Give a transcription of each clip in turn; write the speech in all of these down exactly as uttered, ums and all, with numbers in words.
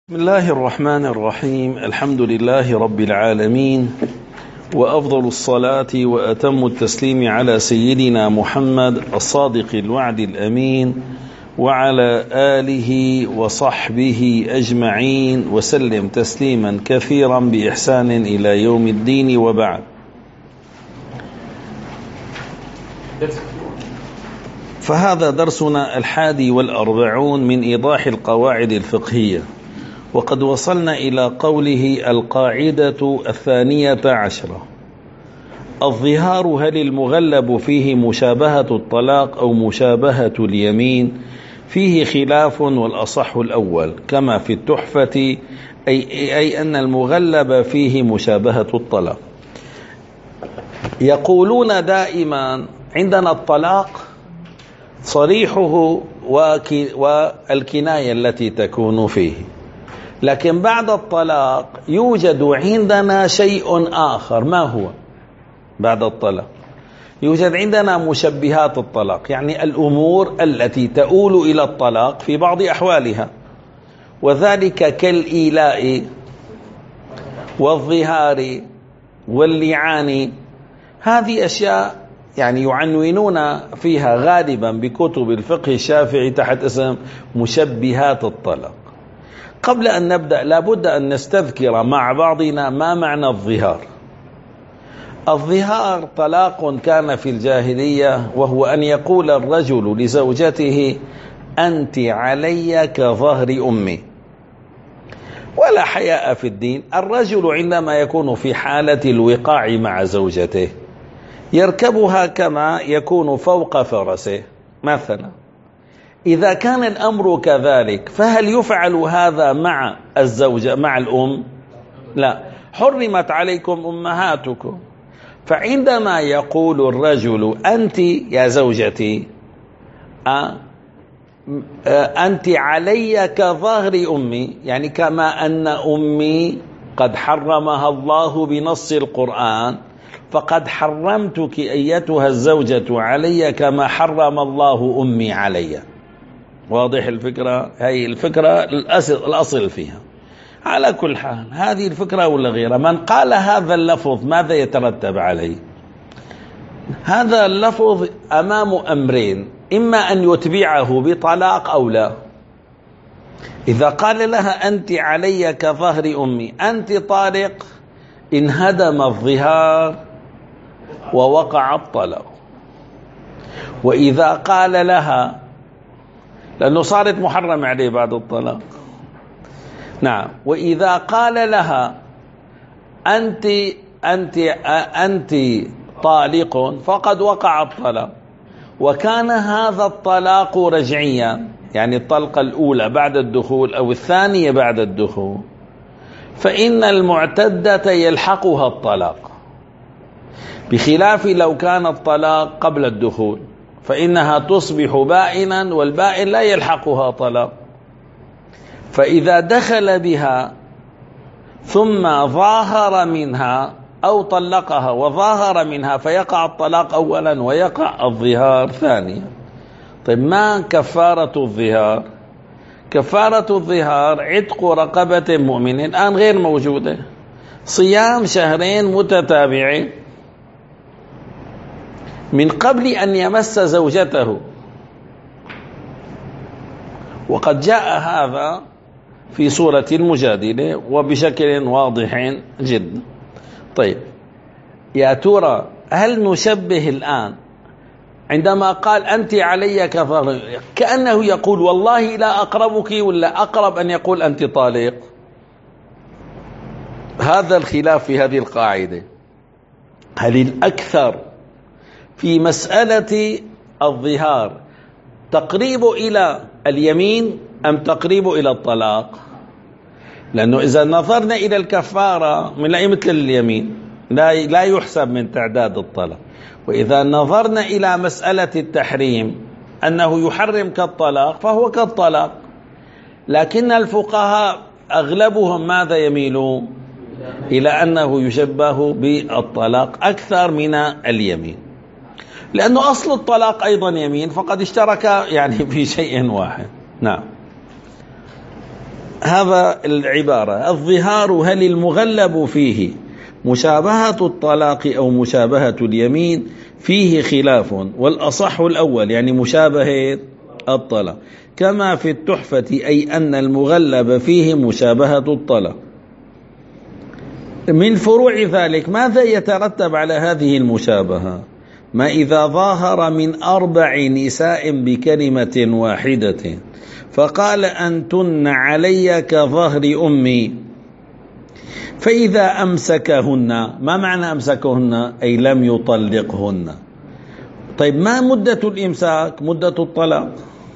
بسم الله الرحمن الرحيم. الحمد لله رب العالمين، وأفضل الصلاة وأتم التسليم على سيدنا محمد الصادق الوعد الأمين وعلى آله وصحبه أجمعين وسلم تسليما كثيرا بإحسان إلى يوم الدين، وبعد. فهذا درسنا الحادي والأربعون من إيضاح القواعد الفقهية، وقد وصلنا إلى قوله: القاعدة الثانية عشرة: الظهار هل المغلب فيه مشابهة الطلاق أو مشابهة اليمين؟ فيه خلاف، والأصح الأول، كما في التحفة، أي, أي أن المغلب فيه مشابهة الطلاق. يقولون دائما عندنا الطلاق صريحه والكناية التي تكون فيه، لكن بعد الطلاق يوجد عندنا شيء آخر. ما هو؟ بعد الطلاق يوجد عندنا مشبهات الطلاق، يعني الأمور التي تؤول إلى الطلاق في بعض أحوالها، وذلك كالإيلاء والظهار واللعان. هذه أشياء يعني يعنونون فيها غالبا بكتب الفقه الشافعي تحت اسم مشبهات الطلاق. قبل أن نبدأ لابد أن نستذكر مع بعضنا ما معنى الظهار. الظهار طلاق كان في الجاهلية، وهو أن يقول الرجل لزوجته: أنت علي كظهر أمي. ولا حياء في الدين. الرجل عندما يكون في حالة الوقاع مع زوجته يركبها كما يكون فوق فرسه مثلا. إذا كان الأمر كذلك فهل يفعل هذا مع الزوجة مع الأم؟ لا. حرمت عليكم أمهاتكم. فعندما يقول الرجل: أنت يا زوجتي أه أنت علي كظهر أمي، يعني كما أن أمي قد حرمها الله بنص القرآن، فقد حرمتك أيتها الزوجة علي كما حرم الله أمي علي. واضح الفكرة؟ هي الفكرة الأصل, الأصل فيها. على كل حال هذه الفكرة ولا غيرها، من قال هذا اللفظ ماذا يترتب عليه؟ هذا اللفظ أمام أمرين: إما أن يتبعه بطلاق أو لا. إذا قال لها: أنت علي كظهر أمي، أنت طالق، انهدم الظهار ووقع الطلاق. وإذا قال لها، لأنه صارت محرم عليه بعد الطلاق، نعم، وإذا قال لها: أنت أنت أنت طالق، فقد وقع الطلاق. وكان هذا الطلاق رجعيا، يعني الطلقة الأولى بعد الدخول أو الثانية بعد الدخول، فإن المعتدة يلحقها الطلاق، بخلاف لو كان الطلاق قبل الدخول فإنها تصبح بائنا، والبائن لا يلحقها طلاق. فإذا دخل بها ثم ظاهر منها أو طلقها وظاهر منها فيقع الطلاق أولا ويقع الظهار ثانيا. طيب، ما كفارة الظهار؟ كفارة الظهار عتق رقبة مؤمن، الآن غير موجودة، صيام شهرين متتابعين من قبل أن يمس زوجته، وقد جاء هذا في سورة المجادلة وبشكل واضح جدا. طيب، يا ترى هل نشبه الآن عندما قال: أنت علي كظهر، كأنه يقول: والله لا أقربك، ولا أقرب أن يقول: أنت طالق؟ هذا الخلاف في هذه القاعدة. هل الأكثر في مسألة الظهار تقريب إلى اليمين أم تقريب إلى الطلاق؟ لأنه إذا نظرنا إلى الكفارة من لا مثل اليمين، لا لا يحسب من تعداد الطلاق. وإذا نظرنا إلى مسألة التحريم أنه يحرم كالطلاق فهو كالطلاق، لكن الفقهاء أغلبهم ماذا يميلون؟ إلى أنه يشبه بالطلاق أكثر من اليمين، لأنه أصل الطلاق أيضا يمين، فقد اشترك يعني في شيء واحد. نعم. هذا العبارة. الظهار هل المغلب فيه مشابهة الطلاق أو مشابهة اليمين؟ فيه خلاف، والأصح الأول يعني مشابهة الطلاق، كما في التحفة، أي أن المغلب فيه مشابهة الطلاق. من فروع ذلك ماذا يترتب على هذه المشابهة؟ ما إذا ظاهر من أربع نساء بكلمة واحدة فقال أنتن علي كظهر أمي، فإذا أمسكهن، ما معنى أمسكهن؟ أي لم يطلقهن. طيب ما مدة الإمساك؟ مدة الطلاق.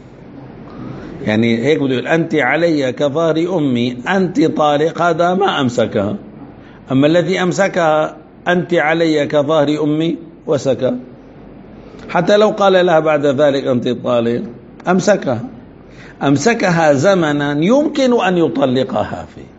يعني هيك بده يقول أنت علي كظهر أمي، أنت طالق، هذا ما أمسكها. أما الذي أمسكها أنت علي كظهر أمي وسكى، حتى لو قال لها بعد ذلك أنت طالق أمسكها، أمسكها زمنا يمكن أن يطلقها فيه.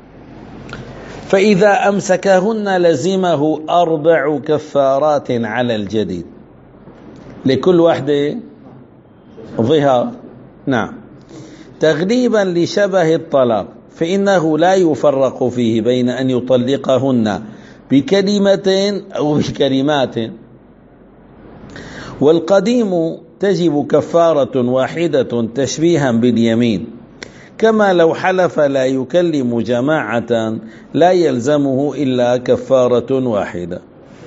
فإذا أمسكهن لزمه أربع كفارات على الجديد، لكل واحدة ظهار. نعم. تغليبا لشبه الطلاق، فإنه لا يفرق فيه بين أن يطلقهن بكلمة أو بكلمات. والقديم تجب كفارة واحدة تشبيها باليمين، كما لو حلف لا يكلم جماعة لا يلزمه إلا كفارة واحدة.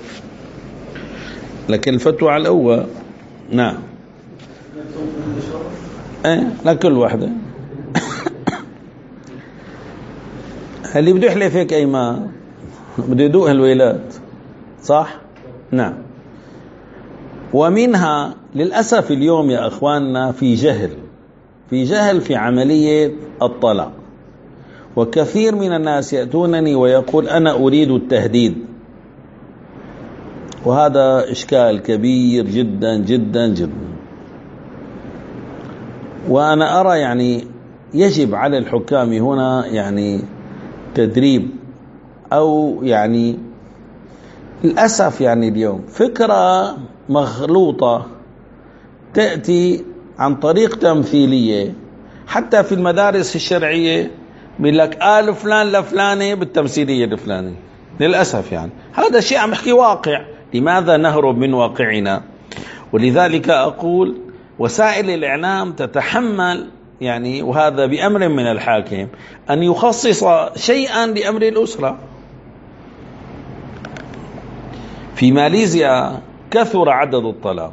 لكن الفتوى على الأول. نعم. ايه لكل واحدة. اللي بده يحلف هيك أيمان بده يدوق الويلات، صح؟ نعم. ومنها للأسف اليوم يا أخواننا في جهل في جهل في عملية الطلاق، وكثير من الناس يأتونني ويقول أنا أريد التهديد، وهذا إشكال كبير جدا جدا جدا. وأنا أرى يعني يجب على الحكام هنا يعني تدريب، أو يعني للأسف يعني اليوم فكرة مخلوطة تأتي عن طريق تمثيلية، حتى في المدارس الشرعية بيقول لك آل فلان لفلانة بالتمثيلية الفلانية. للأسف يعني هذا شيء عم يحكي واقع. لماذا نهرب من واقعنا؟ ولذلك أقول وسائل الإعلام تتحمل يعني، وهذا بأمر من الحاكم، أن يخصص شيئا لأمر الأسرة. في ماليزيا كثر عدد الطلاق،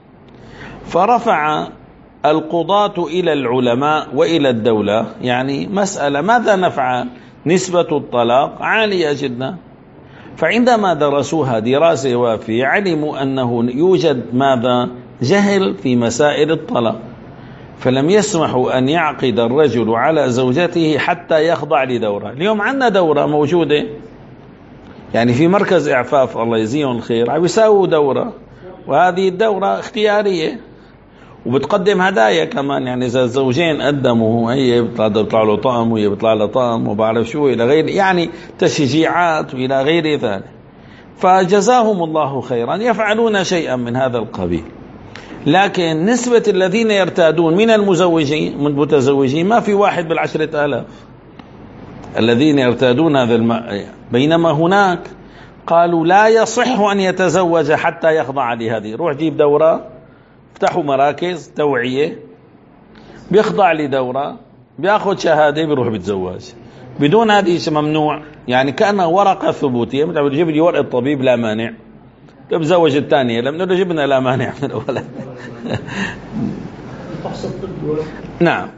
فرفع القضاة إلى العلماء وإلى الدولة يعني مسألة ماذا نفعل؟ نسبة الطلاق عالية جدا. فعندما درسوها دراسة وافية علموا أنه يوجد ماذا؟ جهل في مسائل الطلاق، فلم يسمحوا أن يعقد الرجل على زوجته حتى يخضع لدورة. اليوم عندنا دورة موجودة يعني في مركز إعفاف الله يجزيهم الخير، عم يساووا دورة، وهذه الدورة اختيارية وبتقدم هدايا كمان. يعني إذا الزوجين قدموا هي بيطلع له طقم وهي بيطلع له طقم وبعرف شو إلى غير يعني تشجيعات وإلى غير ذلك. فجزاهم الله خيرا يفعلون شيئا من هذا القبيل. لكن نسبة الذين يرتادون من المزوجين من المتزوجين ما في واحد بالعشرة آلاف الذين يرتادون هذا الم... بينما هناك قالوا لا يصح أن يتزوج حتى يخضع لهذه. روح جيب دورة، افتحوا مراكز توعية، بيخضع لدورة، بياخذ شهادة، بيروح بيتزوج. بدون هذه ممنوع، يعني كأنها ورقة ثبوتية. مثل بتجيب لي ورقة طبيب لا مانع، بتزوج الثانية لم نقول جبنا لا مانع من الأولى. نعم.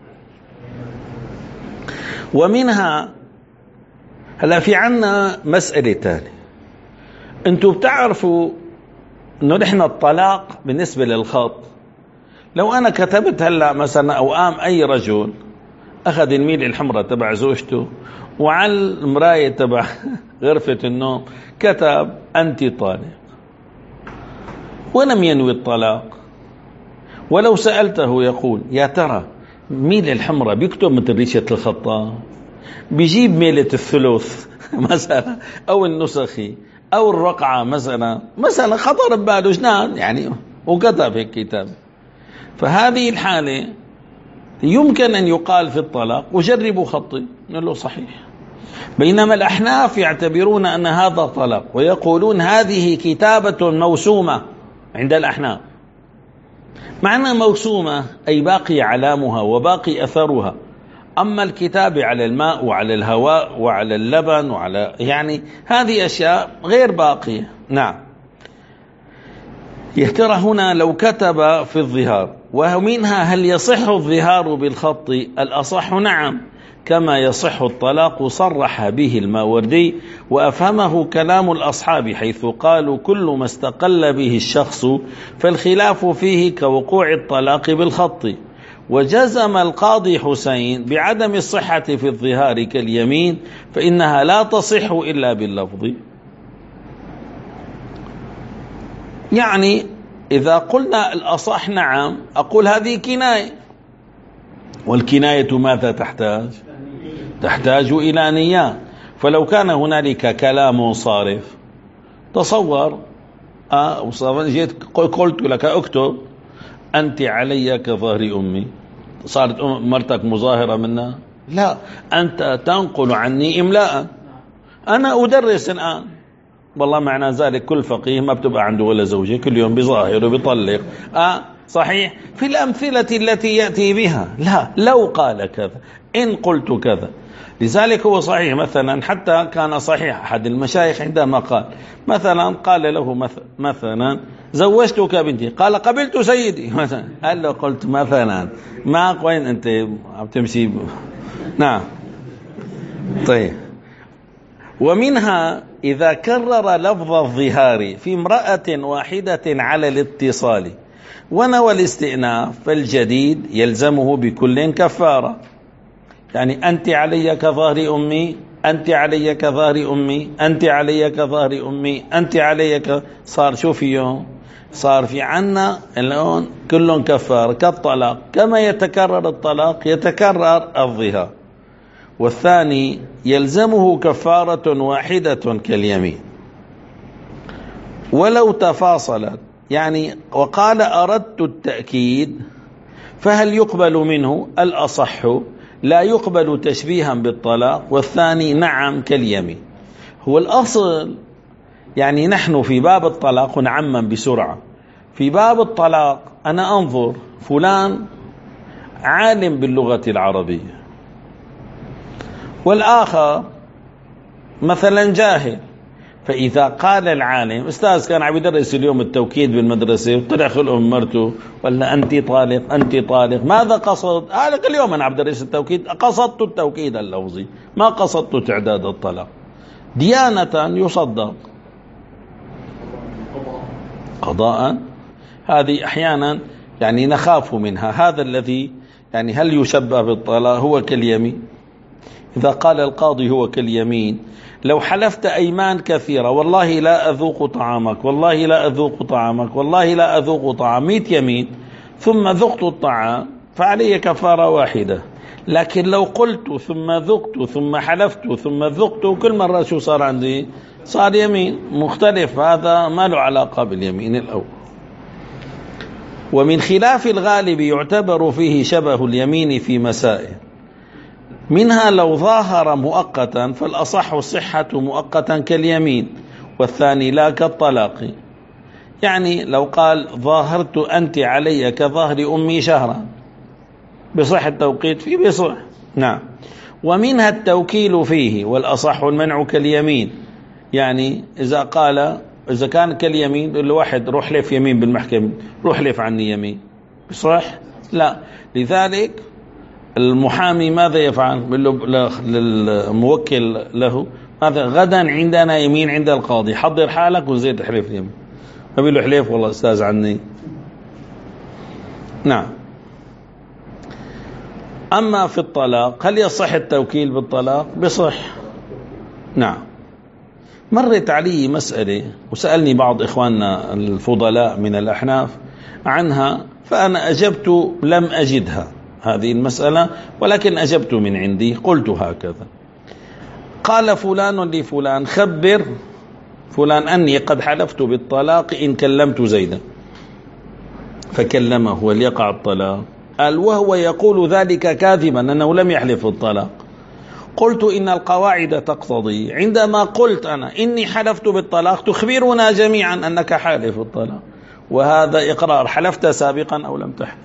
ومنها هلا في عنا مسألة تانية. انتوا بتعرفوا انه نحن الطلاق بالنسبة للخط، لو انا كتبت هلا مثلا او قام اي رجل اخذ الميل الحمراء تبع زوجته وعلى المراية تبع غرفة النوم كتب انت طالق ولم ينوي الطلاق، ولو سألته يقول يا ترى ميل الحمراء بيكتب مثل ريشة الخطاء، بيجيب ميلة الثلث مثلا او النسخي او الرقعة مثلا مثلا خطر بباله جنان يعني وكتب هيك كتاب. فهذه الحالة يمكن أن يقال في الطلاق وجربوا خطي، نقول له صحيح. بينما الأحناف يعتبرون أن هذا طلاق ويقولون هذه كتابة موسومة عند الأحناف. معنى موسومة أي باقي علامها وباقي أثرها، أما الكتابة على الماء وعلى الهواء وعلى اللبن وعلى يعني هذه أشياء غير باقية. نعم. يهتر هنا لو كتب في الظهار، ومنها هل يصح الظهار بالخط؟ الأصح نعم، كما يصح الطلاق، صرح به الماوردي وأفهمه كلام الأصحاب، حيث قالوا كل ما استقل به الشخص فالخلاف فيه كوقوع الطلاق بالخط. وجزم القاضي حسين بعدم الصحة في الظهار كاليمين، فإنها لا تصح إلا باللفظ. يعني إذا قلنا الأصح نعم، أقول هذه كناية، والكناية ماذا تحتاج؟ تحتاج إلى نيات. فلو كان هنالك كلام صارف، تصور آه جيت قلت لك اكتب أنت علي كظهر أمي، صارت مرتك مظاهرة منها؟ لا، أنت تنقل عني إملاء، أنا أدرس الآن. والله معنى ذلك كل فقيه ما بتبقى عنده ولا زوجة، كل يوم بظاهر وبيطلق. آه صحيح في الأمثلة التي يأتي بها. لا، لو قال كذا، إن قلت كذا. لذلك هو صحيح مثلا، حتى كان صحيح أحد المشايخ عندما قال مثلا، قال له مثلا زوجتك بنتي، قال قبلت سيدي مثلا، قال له قلت مثلا، ما وين أنت عم تمشي. نعم. طيب. ومنها إذا كرر لفظ الظهار في امرأة واحدة على الاتصال ونوى الاستئناف، فالجديد يلزمه بكل كفارة. يعني أنت علي كظهر أمي، أنت علي كظهر أمي، أنت علي كظهر أمي، أنت علي ك... صار شو فيهم؟ صار في عنا الآن كلهم كفارة كالطلاق، كما يتكرر الطلاق يتكرر الظهار. والثاني يلزمه كفارة واحدة كاليمين ولو تفاصلت. يعني وقال أردت التأكيد، فهل يقبل منه؟ الأصح لا يقبل تشبيها بالطلاق، والثاني نعم كاليمين. هو الأصل يعني نحن في باب الطلاق نعمم بسرعة. في باب الطلاق أنا أنظر فلان عالم باللغة العربية، والآخر مثلا جاهل. فإذا قال العالم، أستاذ كان عم يدرس اليوم التوكيد بالمدرسة وطلع خلقه من مرته، ولا أنت طالق أنت طالق، ماذا قصد؟ قال كل يوم أنا عم بدرس التوكيد، قصدت التوكيد اللفظي، ما قصدت تعداد الطلاق. ديانة يصدق، قضاء هذه أحيانا يعني نخاف منها. هذا الذي يعني هل يشبه بالطلاق؟ هو كاليمين. إذا قال القاضي هو كاليمين، لو حلفت أيمان كثيرة، والله لا أذوق طعامك، والله لا أذوق طعامك، والله لا أذوق طعام، مئة يمين، ثم ذقت الطعام، فعلي كفارة واحدة. لكن لو قلت ثم ذقت ثم حلفت ثم ذقت، كل مرة شو صار عندي؟ صار يمين مختلف، هذا ما له علاقة باليمين الأول. ومن خلاف الغالب يعتبر فيه شبه اليمين في مسائل، منها لو ظاهر مؤقتا فالأصح الصحة مؤقتا كاليمين، والثاني لا كالطلاق. يعني لو قال ظاهرت أنت علي كظهر أمي شهرا، بصح التوقيت فيه؟ بصح. نعم. ومنها التوكيل فيه، والأصح المنع كاليمين. يعني إذا قال إذا كان كاليمين، الواحد روح لف يمين بالمحكمة، روح لف عني يمين، بصح؟ لا. لذلك المحامي ماذا يفعل؟ بيقول له للموكل له ماذا؟ غدا عندنا يمين عند القاضي، حضر حالك وزيد تحلف يمين. فبيقول له حلف والله أستاذ عني. نعم. أما في الطلاق هل يصح التوكيل بالطلاق؟ بصح. نعم. مرت علي مسألة وسألني بعض إخواننا الفضلاء من الأحناف عنها، فأنا أجبت لم أجدها هذه المسألة، ولكن أجبت من عندي. قلت هكذا: قال فلان لفلان خبر فلان أني قد حلفت بالطلاق إن كلمت زيدا، فكلمه وليقع الطلاق. قال وهو يقول ذلك كاذبا أنه لم يحلف الطلاق. قلت إن القواعد تقتضي عندما قلت أنا إني حلفت بالطلاق تخبرنا جميعا أنك حالف الطلاق، وهذا إقرار. حلفت سابقا أو لم تحلف؟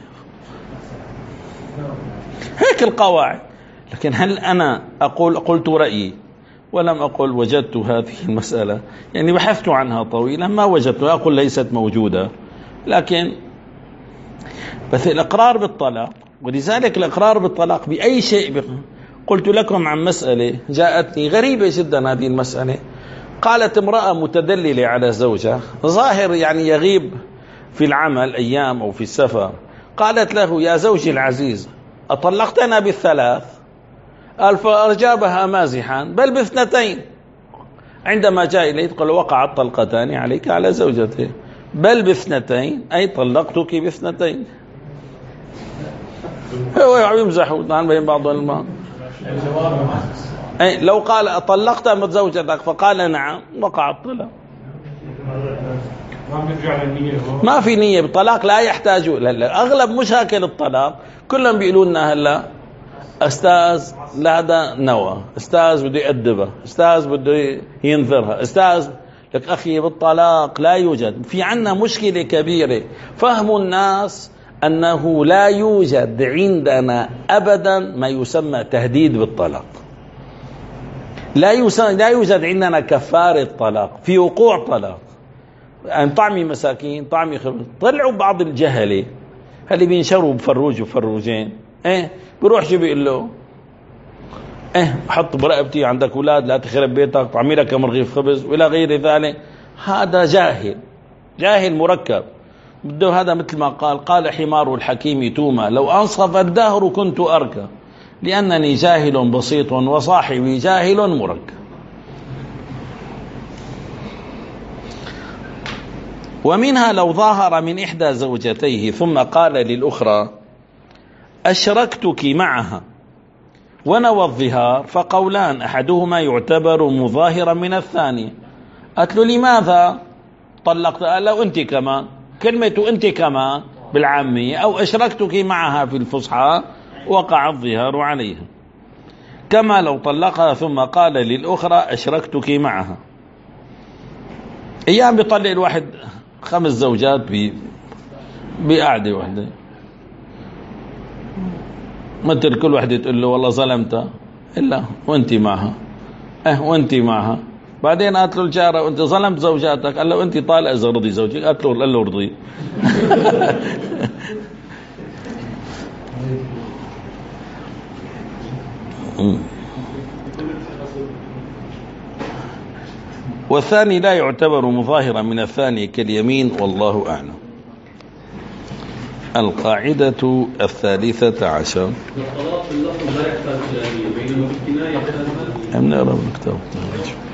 هيك القواعد. لكن هل أنا أقول قلت رأيي ولم أقول وجدت هذه المسألة؟ يعني بحثت عنها طويلا ما وجدتها، أقول ليست موجودة. لكن بس الإقرار بالطلاق، ولذلك الإقرار بالطلاق بأي شيء بق... قلت لكم عن مسألة جاءتني غريبة جدا. هذه المسألة قالت امرأة متدللة على زوجها ظاهر يعني يغيب في العمل أيام أو في السفر، قالت له يا زوجي العزيز أطلقتنا بالثلاث؟ قال فأجابها مازحا بل باثنتين. عندما جاء إليه قال وقعت طلقتان عليك على زوجته، بل باثنتين أي طلقتك باثنتين. هو يمزحوا بين بعض الماء. أي لو قال أطلقت زوجتك فقال نعم وقع الطلاق. ما في نية بالطلاق، لا يحتاج. أغلب مشاكل الطلاق كلهم بيقولوا لنا هلا أستاذ لا هذا نوى، أستاذ بده يأدبها، أستاذ بده ينذرها، أستاذ لك أخي بالطلاق لا يوجد. في عنا مشكلة كبيرة، فهم الناس أنه لا يوجد عندنا أبدا ما يسمى تهديد بالطلاق. لا لا يوجد عندنا كفارة طلاق في وقوع طلاق. يعني طعمي مساكين طعمي خبز. طلعوا بعض الجهلة اللي بينشروا بفروج وفروجين، ايه بروح شو بيقول له ايه حط برقبتي عندك اولاد لا تخرب بيتك، طعمي لك كم رغيف خبز والى غير ذلك. هذا جاهل، جاهل مركب. بده هذا مثل ما قال قال حمار الحكيم توما لو أنصف الدهر كنت أركى، لأنني جاهل بسيط وصاحبي جاهل مركب. ومنها لو ظاهر من إحدى زوجتيه ثم قال للأخرى أشركتك معها ونوى الظهار، فقولان أحدهما يعتبر مظاهرا من الثاني. قالت له لماذا طلقت؟ قال له أنت كمان، كلمة أنت كمان بالعامية أو أشركتك معها في الفصحى وقع الظهار عليها. كما لو طلقها ثم قال للأخرى أشركتك معها. أيام بيطلق الواحد خمس زوجات بقعدة واحدة، مثل كل واحدة تقول له والله ظلمتها إلا وأنت معها، أه وأنت معها. بعدين قالت له الجارة وأنت ظلمت زوجاتك، قال له أنت طالق إذا رضي زوجك، قالت له قال له رضي. والثاني لا يعتبر مظاهرا من الثاني كاليمين، والله أعلم. القاعدة الثالثة عشر الطلاق اللفظ لا يحتاج إلى بينما بالكناية يحتاج. نقرأ الكتاب.